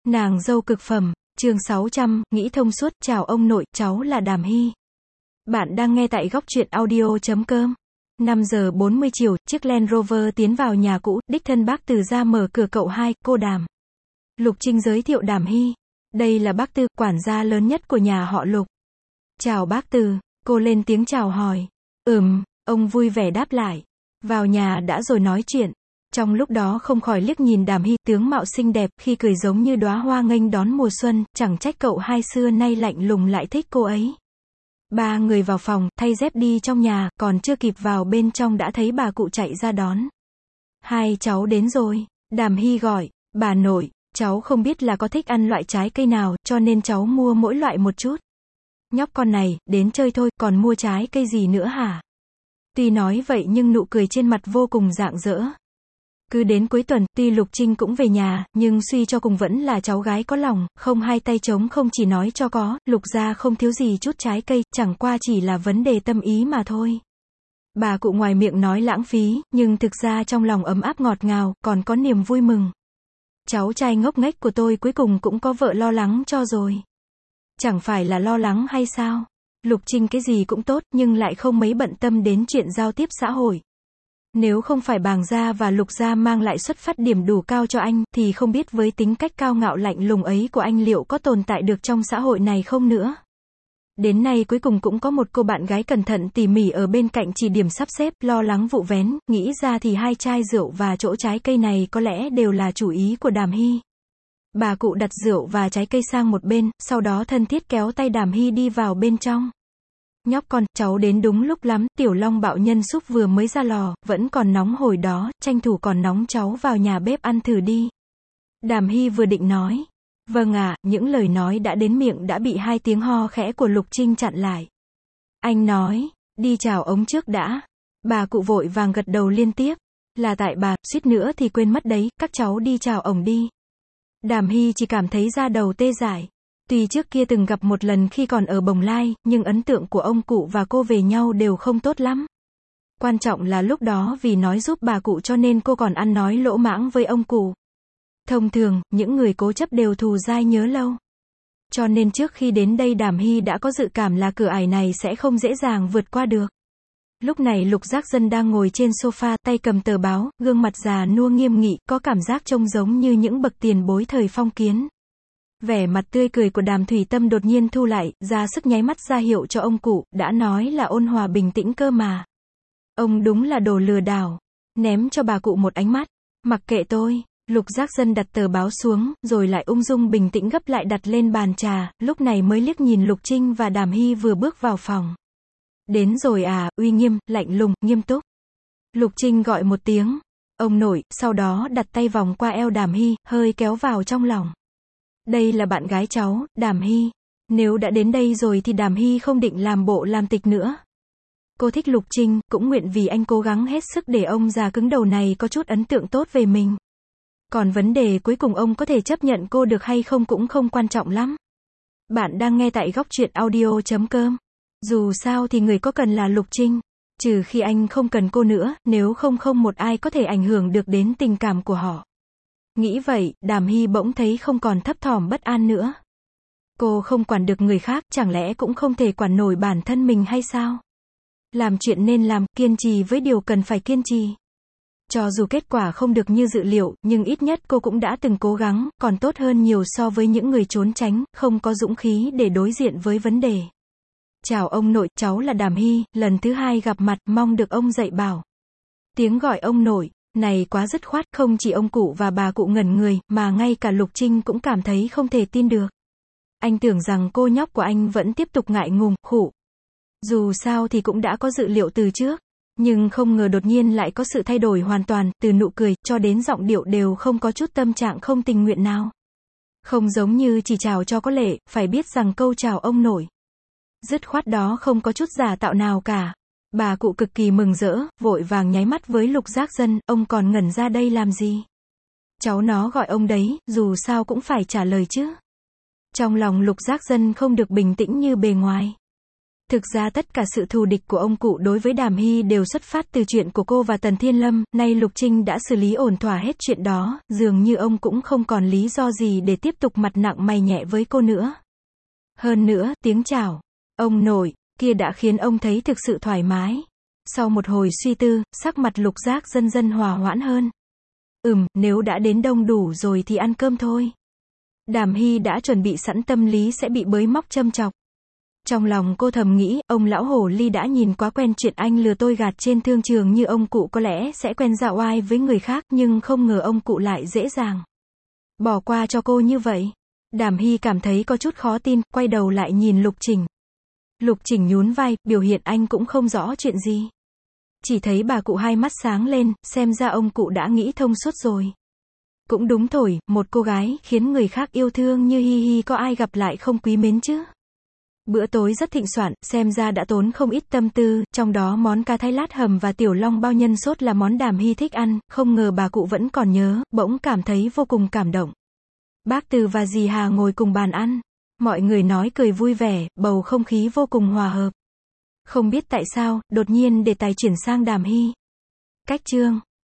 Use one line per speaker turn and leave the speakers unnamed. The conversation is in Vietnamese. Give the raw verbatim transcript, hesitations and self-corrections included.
Nàng dâu cực phẩm, chương sáu trăm, nghĩ thông suốt, chào ông nội, cháu là Đàm Hy. Bạn đang nghe tại góc truyện audio.com. năm giờ bốn mươi chiều, chiếc Land Rover tiến vào nhà cũ, đích thân bác Từ ra mở cửa. Cậu hai, cô Đàm. Lục Trinh giới thiệu Đàm Hy. Đây là bác Từ, quản gia lớn nhất của nhà họ Lục. Chào bác Từ, cô lên tiếng chào hỏi. Ừm, ông vui vẻ đáp lại. Vào nhà đã rồi nói chuyện. Trong lúc đó không khỏi liếc nhìn Đàm Hy, tướng mạo xinh đẹp, khi cười giống như đóa hoa nghênh đón mùa xuân, chẳng trách cậu hai xưa nay lạnh lùng lại thích cô ấy. Ba người vào phòng, thay dép đi trong nhà, còn chưa kịp vào bên trong đã thấy bà cụ chạy ra đón. Hai cháu đến rồi, Đàm Hy gọi, bà nội, cháu không biết là có thích ăn loại trái cây nào, cho nên cháu mua mỗi loại một chút. Nhóc con này, đến chơi thôi, còn mua trái cây gì nữa hả? Tuy nói vậy nhưng nụ cười trên mặt vô cùng rạng rỡ. Cứ đến cuối tuần, tuy Lục Trinh cũng về nhà, nhưng suy cho cùng vẫn là cháu gái có lòng, không hai tay trống không chỉ nói cho có, Lục gia không thiếu gì chút trái cây, chẳng qua chỉ là vấn đề tâm ý mà thôi. Bà cụ ngoài miệng nói lãng phí, nhưng thực ra trong lòng ấm áp ngọt ngào, còn có niềm vui mừng. Cháu trai ngốc nghếch của tôi cuối cùng cũng có vợ lo lắng cho rồi. Chẳng phải là lo lắng hay sao? Lục Trinh cái gì cũng tốt, nhưng lại không mấy bận tâm đến chuyện giao tiếp xã hội. Nếu không phải Bàng gia và Lục gia mang lại xuất phát điểm đủ cao cho anh, thì không biết với tính cách cao ngạo lạnh lùng ấy của anh liệu có tồn tại được trong xã hội này không nữa. Đến nay cuối cùng cũng có một cô bạn gái cẩn thận tỉ mỉ ở bên cạnh chỉ điểm sắp xếp, lo lắng vụ vén, nghĩ ra thì hai chai rượu và chỗ trái cây này có lẽ đều là chủ ý của Đàm Hy. Bà cụ đặt rượu và trái cây sang một bên, sau đó thân thiết kéo tay Đàm Hy đi vào bên trong. Nhóc con, cháu đến đúng lúc lắm, tiểu long bạo nhân súp vừa mới ra lò, vẫn còn nóng hồi đó, tranh thủ còn nóng cháu vào nhà bếp ăn thử đi. Đàm Hy vừa định nói. Vâng ạ, à, những lời nói đã đến miệng đã bị hai tiếng ho khẽ của Lục Trinh chặn lại. Anh nói, đi chào ống trước đã. Bà cụ vội vàng gật đầu liên tiếp. Là tại bà, suýt nữa thì quên mất đấy, các cháu đi chào ổng đi. Đàm Hy chỉ cảm thấy da đầu tê dại. Tuy trước kia từng gặp một lần khi còn ở Bồng Lai, nhưng ấn tượng của ông cụ và cô về nhau đều không tốt lắm. Quan trọng là lúc đó vì nói giúp bà cụ cho nên cô còn ăn nói lỗ mãng với ông cụ. Thông thường, những người cố chấp đều thù dai nhớ lâu. Cho nên trước khi đến đây Đàm Hy đã có dự cảm là cửa ải này sẽ không dễ dàng vượt qua được. Lúc này Lục Giác Dân đang ngồi trên sofa, tay cầm tờ báo, gương mặt già nua nghiêm nghị, có cảm giác trông giống như những bậc tiền bối thời phong kiến. Vẻ mặt tươi cười của Đàm Thủy Tâm đột nhiên thu lại, ra sức nháy mắt ra hiệu cho ông cụ, đã nói là ôn hòa bình tĩnh cơ mà. Ông đúng là đồ lừa đảo. Ném cho bà cụ một ánh mắt. Mặc kệ tôi. Lục Giác Dân đặt tờ báo xuống, rồi lại ung dung bình tĩnh gấp lại đặt lên bàn trà, lúc này mới liếc nhìn Lục Trinh và Đàm Hy vừa bước vào phòng. Đến rồi à, uy nghiêm, lạnh lùng, nghiêm túc. Lục Trinh gọi một tiếng. Ông nội, sau đó đặt tay vòng qua eo Đàm Hy, hơi kéo vào trong lòng. Đây là bạn gái cháu, Đàm Hy. Nếu đã đến đây rồi thì Đàm Hy không định làm bộ làm tịch nữa. Cô thích Lục Trinh, cũng nguyện vì anh cố gắng hết sức để ông già cứng đầu này có chút ấn tượng tốt về mình. Còn vấn đề cuối cùng ông có thể chấp nhận cô được hay không cũng không quan trọng lắm. Bạn đang nghe tại góc truyện audio.com. Dù sao thì người có cần là Lục Trinh. Trừ khi anh không cần cô nữa, nếu không không một ai có thể ảnh hưởng được đến tình cảm của họ. Nghĩ vậy, Đàm Hy bỗng thấy không còn thấp thỏm bất an nữa. Cô không quản được người khác, chẳng lẽ cũng không thể quản nổi bản thân mình hay sao? Làm chuyện nên làm, kiên trì với điều cần phải kiên trì. Cho dù kết quả không được như dự liệu, nhưng ít nhất cô cũng đã từng cố gắng, còn tốt hơn nhiều so với những người trốn tránh, không có dũng khí để đối diện với vấn đề. Chào ông nội, cháu là Đàm Hy, lần thứ hai gặp mặt, mong được ông dạy bảo. Tiếng gọi ông nội này quá dứt khoát, không chỉ ông cụ và bà cụ ngẩn người, mà ngay cả Lục Trinh cũng cảm thấy không thể tin được. Anh tưởng rằng cô nhóc của anh vẫn tiếp tục ngại ngùng, khụ. Dù sao thì cũng đã có dự liệu từ trước, nhưng không ngờ đột nhiên lại có sự thay đổi hoàn toàn, từ nụ cười, cho đến giọng điệu đều không có chút tâm trạng không tình nguyện nào. Không giống như chỉ chào cho có lệ, phải biết rằng câu chào ông nội. Dứt khoát đó không có chút giả tạo nào cả. Bà cụ cực kỳ mừng rỡ, vội vàng nháy mắt với Lục Giác Dân, ông còn ngẩn ra đây làm gì? Cháu nó gọi ông đấy, dù sao cũng phải trả lời chứ. Trong lòng Lục Giác Dân không được bình tĩnh như bề ngoài. Thực ra tất cả sự thù địch của ông cụ đối với Đàm Hy đều xuất phát từ chuyện của cô và Tần Thiên Lâm, nay Lục Trinh đã xử lý ổn thỏa hết chuyện đó, dường như ông cũng không còn lý do gì để tiếp tục mặt nặng mày nhẹ với cô nữa. Hơn nữa, tiếng chào ông nội kia đã khiến ông thấy thực sự thoải mái. Sau một hồi suy tư, sắc mặt Lục Giác dần dần hòa hoãn hơn. Ừm, nếu đã đến đông đủ rồi thì ăn cơm thôi. Đàm Hy đã chuẩn bị sẵn tâm lý sẽ bị bới móc châm chọc. Trong lòng cô thầm nghĩ, ông lão hồ ly đã nhìn quá quen chuyện anh lừa tôi gạt trên thương trường, như ông cụ có lẽ sẽ quen dạo oai với người khác, nhưng không ngờ ông cụ lại dễ dàng bỏ qua cho cô như vậy. Đàm Hy cảm thấy có chút khó tin, quay đầu lại nhìn Lục Trình. Lục Trình nhún vai, biểu hiện anh cũng không rõ chuyện gì. Chỉ thấy bà cụ hai mắt sáng lên, xem ra ông cụ đã nghĩ thông suốt rồi. Cũng đúng thổi, một cô gái khiến người khác yêu thương như Hi Hi có ai gặp lại không quý mến chứ. Bữa tối rất thịnh soạn, xem ra đã tốn không ít tâm tư, trong đó món cá thái lát hầm và tiểu long bao nhân sốt là món Đàm Hy thích ăn, không ngờ bà cụ vẫn còn nhớ, bỗng cảm thấy vô cùng cảm động. Bác Từ và dì Hà ngồi cùng bàn ăn. Mọi người nói cười vui vẻ, bầu không khí vô cùng hòa hợp. Không biết tại sao, đột nhiên đề tài chuyển sang Đàm Hy. Cách chương